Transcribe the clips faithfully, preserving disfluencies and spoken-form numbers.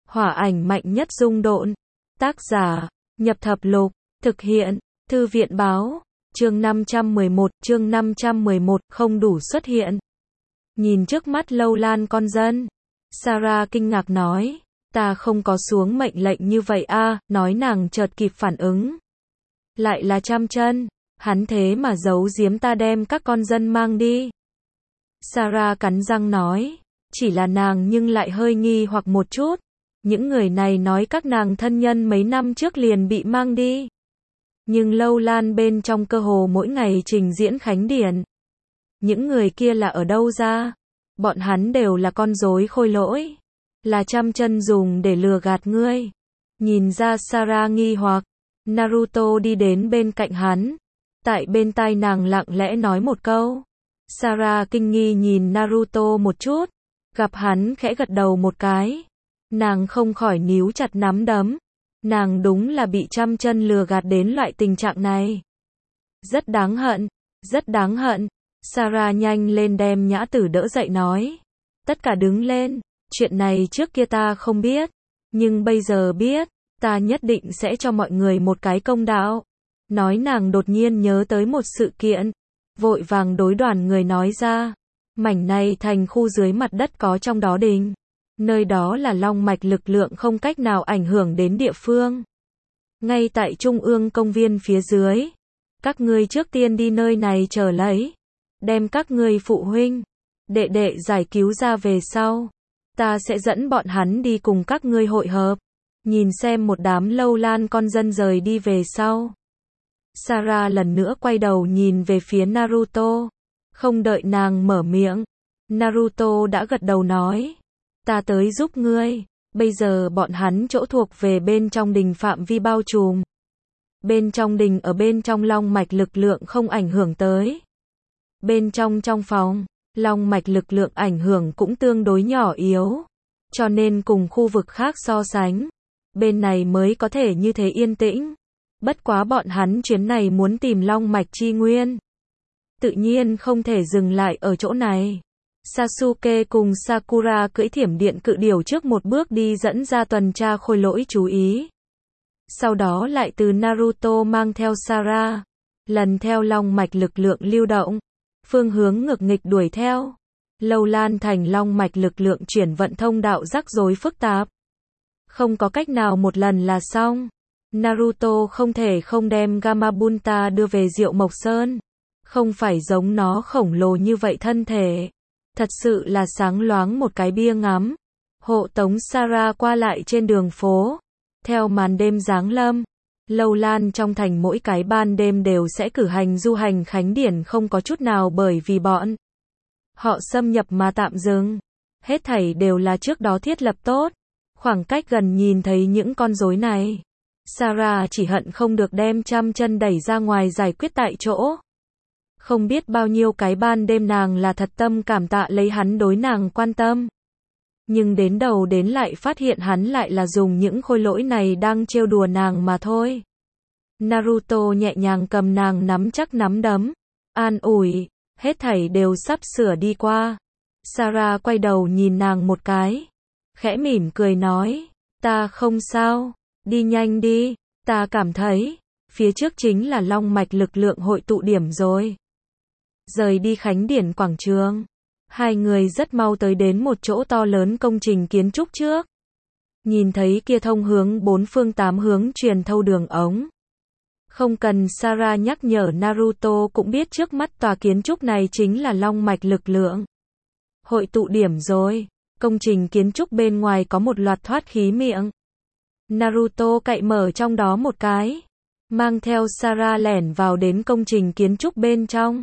Hỏa ảnh mạnh nhất dung độn. Tác giả, Nhập Thập Lục, thực hiện, Thư viện báo, chương năm trăm mười một, chương năm trăm mười một, không đủ xuất hiện. Nhìn trước mắt Lâu Lan con dân, Sarah kinh ngạc nói, ta không có xuống mệnh lệnh như vậy a, nói nàng chợt kịp phản ứng. Lại là Trăm Chân, hắn thế mà giấu giếm ta đem các con dân mang đi. Sarah cắn răng nói, chỉ là nàng nhưng lại hơi nghi hoặc một chút. Những người này nói các nàng thân nhân mấy năm trước liền bị mang đi. Nhưng Lâu Lan bên trong cơ hồ mỗi ngày trình diễn khánh điển. Những người kia là ở đâu ra? Bọn hắn đều là con rối khôi lỗi. Là Trăm Chân dùng để lừa gạt ngươi. Nhìn ra Sarah nghi hoặc, Naruto đi đến bên cạnh hắn. Tại bên tai nàng lặng lẽ nói một câu. Sarah kinh nghi nhìn Naruto một chút. Gặp hắn khẽ gật đầu một cái. Nàng không khỏi níu chặt nắm đấm. Nàng đúng là bị Trăm Chân lừa gạt đến loại tình trạng này. Rất đáng hận, rất đáng hận. Sarah nhanh lên đem Nhã Tử đỡ dậy nói. Tất cả đứng lên, chuyện này trước kia ta không biết. Nhưng bây giờ biết, ta nhất định sẽ cho mọi người một cái công đạo. Nói nàng đột nhiên nhớ tới một sự kiện. Vội vàng đối đoàn người nói ra. Mảnh này thành khu dưới mặt đất có trong đó đình. Nơi đó là long mạch lực lượng không cách nào ảnh hưởng đến địa phương. Ngay tại trung ương công viên phía dưới. Các ngươi trước tiên đi nơi này chờ lấy. Đem các ngươi phụ huynh, đệ đệ giải cứu ra về sau. Ta sẽ dẫn bọn hắn đi cùng các ngươi hội hợp. Nhìn xem một đám Lâu Lan con dân rời đi về sau. Sarah lần nữa quay đầu nhìn về phía Naruto. Không đợi nàng mở miệng. Naruto đã gật đầu nói. Ta tới giúp ngươi. Bây giờ bọn hắn chỗ thuộc về bên trong đình phạm vi bao trùm. Bên trong đình ở bên trong long mạch lực lượng không ảnh hưởng tới. Bên trong trong phòng, long mạch lực lượng ảnh hưởng cũng tương đối nhỏ yếu. Cho nên cùng khu vực khác so sánh. Bên này mới có thể như thế yên tĩnh. Bất quá bọn hắn chuyến này muốn tìm long mạch chi nguyên. Tự nhiên không thể dừng lại ở chỗ này. Sasuke cùng Sakura cưỡi thiểm điện cự điểu trước một bước đi dẫn ra tuần tra khôi lỗi chú ý. Sau đó lại từ Naruto mang theo Sarah. Lần theo long mạch lực lượng lưu động. Phương hướng ngược nghịch đuổi theo. Lâu Lan thành long mạch lực lượng chuyển vận thông đạo rắc rối phức tạp. Không có cách nào một lần là xong. Naruto không thể không đem Gamabunta đưa về Diệu Mộc Sơn. Không phải giống nó khổng lồ như vậy thân thể. Thật sự là sáng loáng một cái bia ngắm. Hộ tống Sarah qua lại trên đường phố. Theo màn đêm giáng lâm. Lâu Lan trong thành mỗi cái ban đêm đều sẽ cử hành du hành khánh điển không có chút nào bởi vì bọn họ xâm nhập mà tạm dừng. Hết thảy đều là trước đó thiết lập tốt. Khoảng cách gần nhìn thấy những con rối này. Sarah chỉ hận không được đem Trăm Chân đẩy ra ngoài giải quyết tại chỗ. Không biết bao nhiêu cái ban đêm nàng là thật tâm cảm tạ lấy hắn đối nàng quan tâm. Nhưng đến đầu đến lại phát hiện hắn lại là dùng những khôi lỗi này đang trêu đùa nàng mà thôi. Naruto nhẹ nhàng cầm nàng nắm chắc nắm đấm. An ủi, hết thảy đều sắp sửa đi qua. Sarah quay đầu nhìn nàng một cái. Khẽ mỉm cười nói, ta không sao, đi nhanh đi, ta cảm thấy, phía trước chính là long mạch lực lượng hội tụ điểm rồi. Rời đi khánh điển quảng trường. Hai người rất mau tới đến một chỗ to lớn công trình kiến trúc trước. Nhìn thấy kia thông hướng bốn phương tám hướng truyền thâu đường ống. Không cần Sarah nhắc nhở Naruto cũng biết trước mắt tòa kiến trúc này chính là long mạch lực lượng. Hội tụ điểm rồi. Công trình kiến trúc bên ngoài có một loạt thoát khí miệng. Naruto cậy mở trong đó một cái. Mang theo Sarah lẻn vào đến công trình kiến trúc bên trong.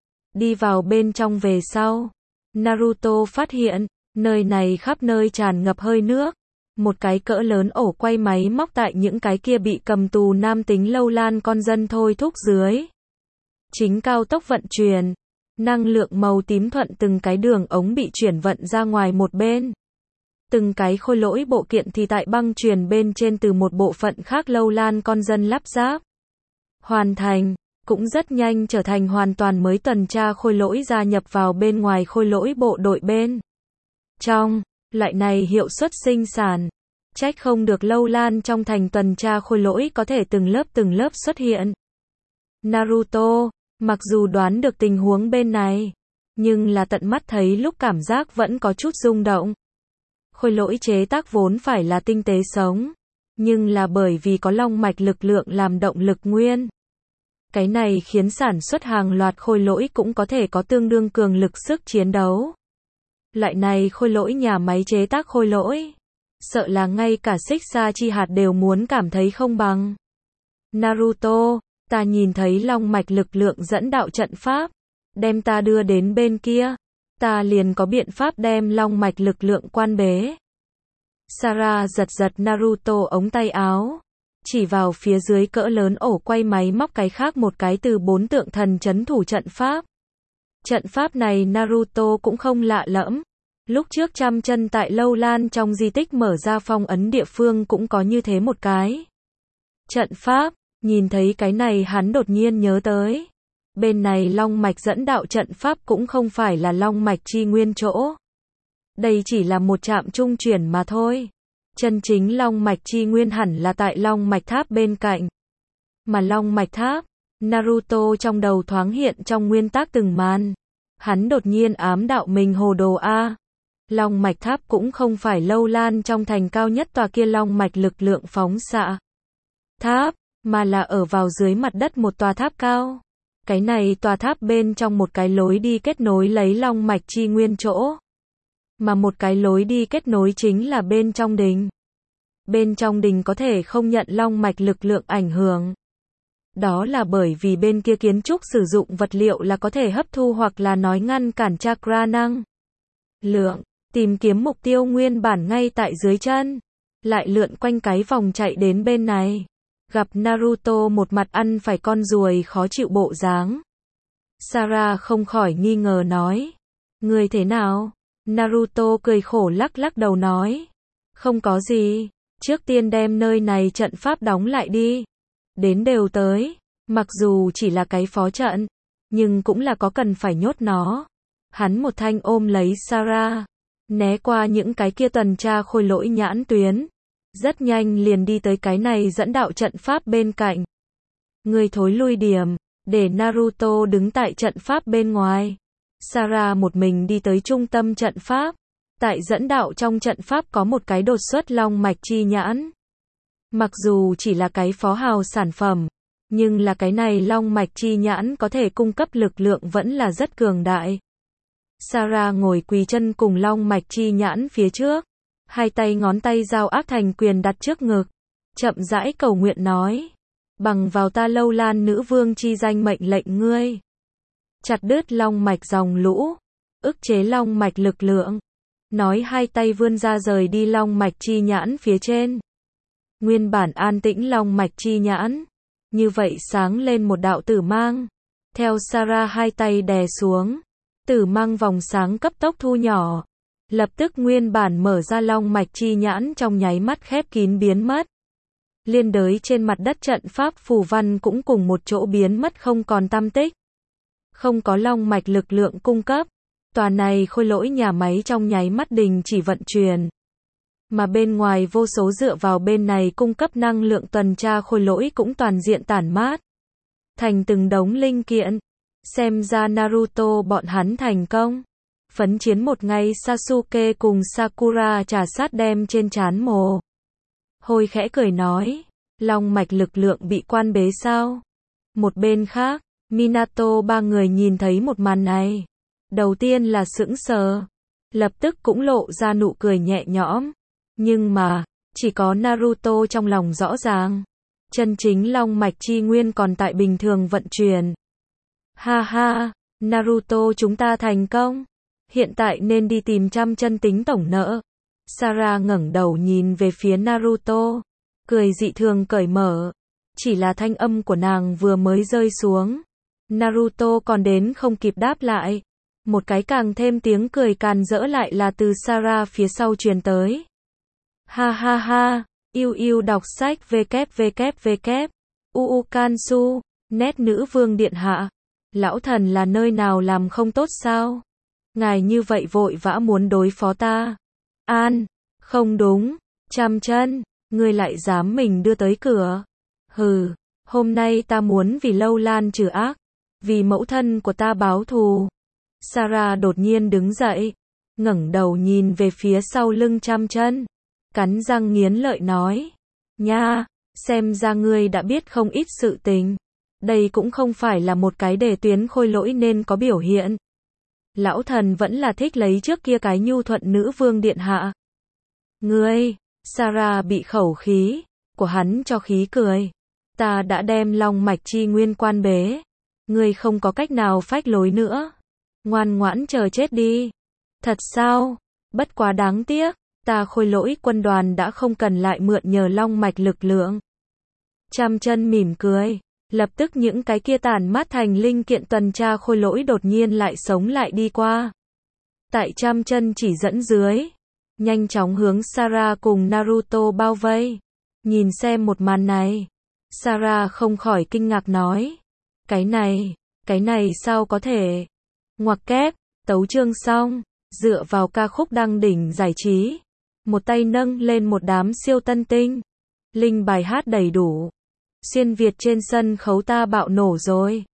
Đi vào bên trong về sau. Naruto phát hiện, nơi này khắp nơi tràn ngập hơi nước. Một cái cỡ lớn ổ quay máy móc tại những cái kia bị cầm tù nam tính Lâu Lan con dân thôi thúc dưới. Chính cao tốc vận chuyển. Năng lượng màu tím thuận từng cái đường ống bị chuyển vận ra ngoài một bên. Từng cái khôi lỗi bộ kiện thì tại băng truyền bên trên từ một bộ phận khác Lâu Lan con dân lắp ráp. Hoàn thành. Cũng rất nhanh trở thành hoàn toàn mới tuần tra khôi lỗi gia nhập vào bên ngoài khôi lỗi bộ đội bên trong. Loại này hiệu suất sinh sản. Trách không được Lâu Lan trong thành tuần tra khôi lỗi có thể từng lớp từng lớp xuất hiện. Naruto, mặc dù đoán được tình huống bên này, nhưng là tận mắt thấy lúc cảm giác vẫn có chút rung động. Khôi lỗi chế tác vốn phải là tinh tế sống, nhưng là bởi vì có long mạch lực lượng làm động lực nguyên. Cái này khiến sản xuất hàng loạt khôi lỗi cũng có thể có tương đương cường lực sức chiến đấu. Loại này khôi lỗi nhà máy chế tác khôi lỗi, sợ là ngay cả xích sa chi hạt đều muốn cảm thấy không bằng. Naruto, ta nhìn thấy long mạch lực lượng dẫn đạo trận pháp, đem ta đưa đến bên kia, ta liền có biện pháp đem long mạch lực lượng quan bế. Sarah giật giật Naruto ống tay áo, chỉ vào phía dưới cỡ lớn ổ quay máy móc cái khác một cái từ bốn tượng thần trấn thủ trận pháp. Trận pháp này Naruto cũng không lạ lẫm. Lúc trước trăm chân tại Lâu Lan trong di tích mở ra phong ấn địa phương cũng có như thế một cái trận pháp, nhìn thấy cái này hắn đột nhiên nhớ tới. Bên này long mạch dẫn đạo trận pháp cũng không phải là long mạch chi nguyên chỗ. Đây chỉ là một trạm trung chuyển mà thôi. Chân chính long mạch chi nguyên hẳn là tại long mạch tháp bên cạnh. Mà long mạch tháp, Naruto trong đầu thoáng hiện trong nguyên tắc từng màn. Hắn đột nhiên ám đạo mình hồ đồ a. Long mạch tháp cũng không phải Lâu Lan trong thành cao nhất tòa kia long mạch lực lượng phóng xạ tháp, mà là ở vào dưới mặt đất một tòa tháp cao. Cái này tòa tháp bên trong một cái lối đi kết nối lấy long mạch chi nguyên chỗ. Mà một cái lối đi kết nối chính là bên trong đình. Bên trong đình có thể không nhận long mạch lực lượng ảnh hưởng. Đó là bởi vì bên kia kiến trúc sử dụng vật liệu là có thể hấp thu hoặc là nói ngăn cản chakra năng lượng. Tìm kiếm mục tiêu nguyên bản ngay tại dưới chân. Lại lượn quanh cái vòng chạy đến bên này. Gặp Naruto một mặt ăn phải con ruồi khó chịu bộ dáng. Sarah không khỏi nghi ngờ nói. Người thế nào? Naruto cười khổ lắc lắc đầu nói. Không có gì. Trước tiên đem nơi này trận pháp đóng lại đi. Đến đều tới. Mặc dù chỉ là cái phó trận. Nhưng cũng là có cần phải nhốt nó. Hắn một thanh ôm lấy Sarah. Né qua những cái kia tuần tra khôi lỗi nhãn tuyến. Rất nhanh liền đi tới cái này dẫn đạo trận pháp bên cạnh. Người thối lui điểm. Để Naruto đứng tại trận pháp bên ngoài. Sarah một mình đi tới trung tâm trận pháp. Tại dẫn đạo trong trận pháp có một cái đột xuất long mạch chi nhãn. Mặc dù chỉ là cái phó hào sản phẩm, nhưng là cái này long mạch chi nhãn có thể cung cấp lực lượng vẫn là rất cường đại. Sarah ngồi quỳ chân cùng long mạch chi nhãn phía trước. Hai tay ngón tay giao ác thành quyền đặt trước ngực. Chậm rãi cầu nguyện nói. Bằng vào ta Lâu Lan nữ vương chi danh mệnh lệnh ngươi. Chặt đứt long mạch dòng lũ. Ức chế long mạch lực lượng. Nói hai tay vươn ra rời đi long mạch chi nhãn phía trên. Nguyên bản an tĩnh long mạch chi nhãn. Như vậy sáng lên một đạo tử mang. Theo Sarah hai tay đè xuống. Tử mang vòng sáng cấp tốc thu nhỏ. Lập tức nguyên bản mở ra long mạch chi nhãn trong nháy mắt khép kín biến mất. Liên đới trên mặt đất trận pháp phù văn cũng cùng một chỗ biến mất không còn tăm tích. Không có long mạch lực lượng cung cấp. Tòa này khôi lỗi nhà máy trong nháy mắt đình chỉ vận chuyển. Mà bên ngoài vô số dựa vào bên này cung cấp năng lượng tuần tra khôi lỗi cũng toàn diện tản mát. Thành từng đống linh kiện. Xem ra Naruto bọn hắn thành công. Phấn chiến một ngày Sasuke cùng Sakura trà sát đem trên trán mồ hôi khẽ cười nói. Long mạch lực lượng bị quan bế sao? Một bên khác, Minato ba người nhìn thấy một màn này. Đầu tiên là sững sờ. Lập tức cũng lộ ra nụ cười nhẹ nhõm. Nhưng mà, chỉ có Naruto trong lòng rõ ràng. Chân chính long mạch chi nguyên còn tại bình thường vận chuyển. Ha ha, Naruto chúng ta thành công. Hiện tại nên đi tìm trăm chân tính tổng nợ. Sarah ngẩng đầu nhìn về phía Naruto. Cười dị thường cởi mở. Chỉ là thanh âm của nàng vừa mới rơi xuống. Naruto còn đến không kịp đáp lại. Một cái càng thêm tiếng cười càn rỡ lại là từ Sarah phía sau truyền tới. Ha ha ha, yêu yêu đọc sách www. Uu Kansu, nét nữ vương điện hạ. Lão thần là nơi nào làm không tốt sao? Ngài như vậy vội vã muốn đối phó ta. An, không đúng, Trăm chân, ngươi lại dám mình đưa tới cửa. Hừ, hôm nay ta muốn vì Lâu Lan trừ ác, vì mẫu thân của ta báo thù. Sarah đột nhiên đứng dậy, ngẩng đầu nhìn về phía sau lưng Trăm chân, cắn răng nghiến lợi nói, nha, xem ra ngươi đã biết không ít sự tình. Đây cũng không phải là một cái đề tuyến khôi lỗi nên có biểu hiện. Lão thần vẫn là thích lấy trước kia cái nhu thuận nữ vương điện hạ. Ngươi, Sarah bị khẩu khí của hắn cho khí cười. Ta đã đem long mạch chi nguyên quan bế. Ngươi không có cách nào phách lối nữa. Ngoan ngoãn chờ chết đi. Thật sao? Bất quá đáng tiếc, ta khôi lỗi quân đoàn đã không cần lại mượn nhờ long mạch lực lượng. Trăm chân mỉm cười. Lập tức những cái kia tản mát thành linh kiện tuần tra khôi lỗi đột nhiên lại sống lại đi qua. Tại Trăm chân chỉ dẫn dưới, nhanh chóng hướng Sarah cùng Naruto bao vây. Nhìn xem một màn này, Sarah không khỏi kinh ngạc nói, cái này, cái này sao có thể? Ngoặc kép, tấu chương xong, dựa vào ca khúc đăng đỉnh giải trí, một tay nâng lên một đám siêu tân tinh, linh bài hát đầy đủ. Xuyên Việt trên sân khấu ta bạo nổ rồi.